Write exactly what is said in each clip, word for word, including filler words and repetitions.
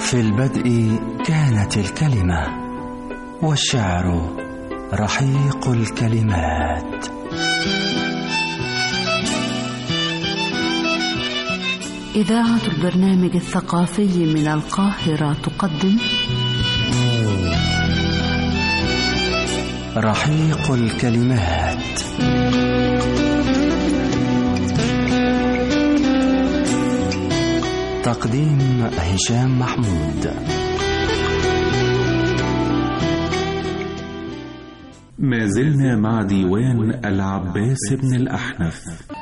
في البدء كانت الكلمة، والشعر رحيق الكلمات. إذاعة البرنامج الثقافي من القاهرة تقدم رحيق الكلمات. تقديم هشام محمود. ما زلنا مع ديوان العباس بن الأحنف.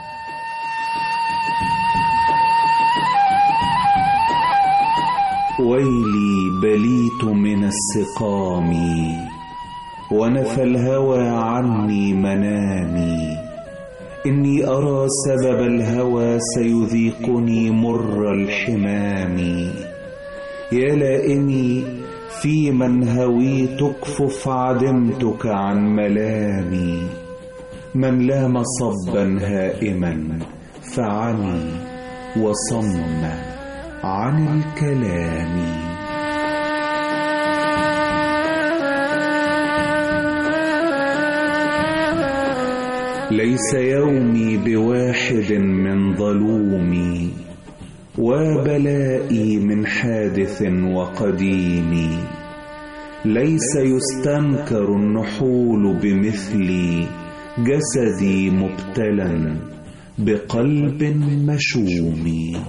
ويلي بليت من السقام، ونفى الهوى عني منامي. إني أرى سبب الهوى سيذيقني مر الحمام. يا لائمي في من هويت اكفف عدمتك عن ملامي. من لام صبا هائما فعمي وصم عن الكلام. ليس يومي بواحد من ظلومي، وبلائي من حادث وقديم. ليس يستنكر النحول بمثلي، جسدي مبتلا بقلب مشوم.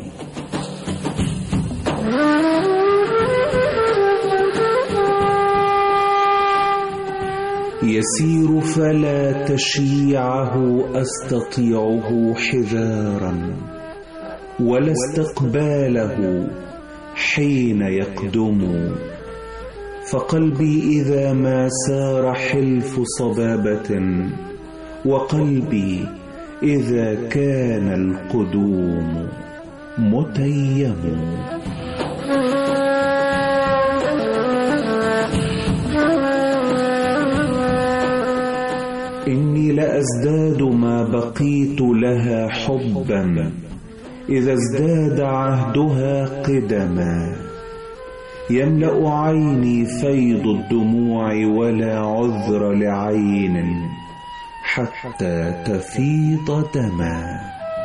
يسير فلا تشيعه أستطيعه حذارا، ولا استقباله حين يقدم. فقلبي إذا ما سار حلف صبابة، وقلبي إذا كان القدوم متيم. إني لأزداد ما بقيت لها حبا، إذا ازداد عهدها قدما. يملأ عيني فيض الدموع، ولا عذر لعين حتى تفيض دما.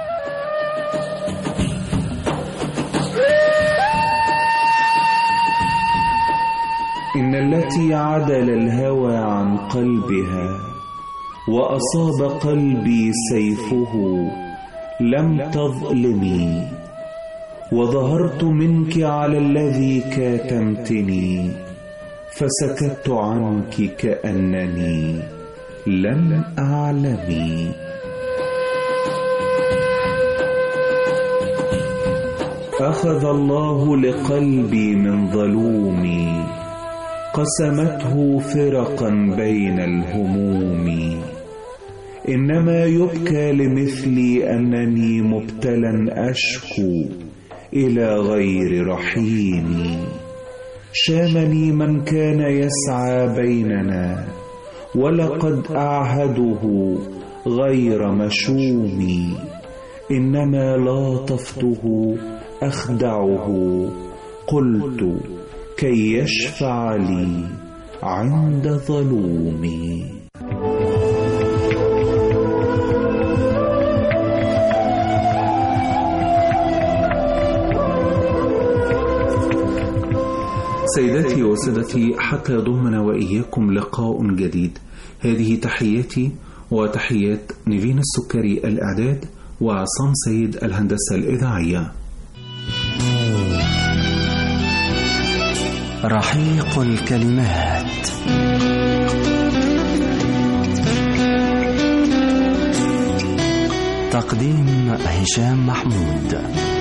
إن التي عدل الهوى عن قلبها، وأصاب قلبي سيفه، لم تظلمي. وظهرت منك على الذي كاتمتني، فسكت عنك كأنني لم أعلمي. أخذ الله لقلبي من ظلومي، قسمته فرقا بين الهموم. إنما يبكى لمثلي أنني مبتلا أشكو إلى غير رحيم. شامني من كان يسعى بيننا، ولقد أعهده غير مشوم. إنما لاطفته أخدعه، قلت كي يشفع لي عند ظلومي. سيداتي وسادتي، حتى يضمنا وإياكم لقاء جديد. هذه تحياتي وتحيات نيفين السكري الإعداد، وعصام سيد الهندسة الإذاعية. رحيق الكلمات. تقديم هشام محمود.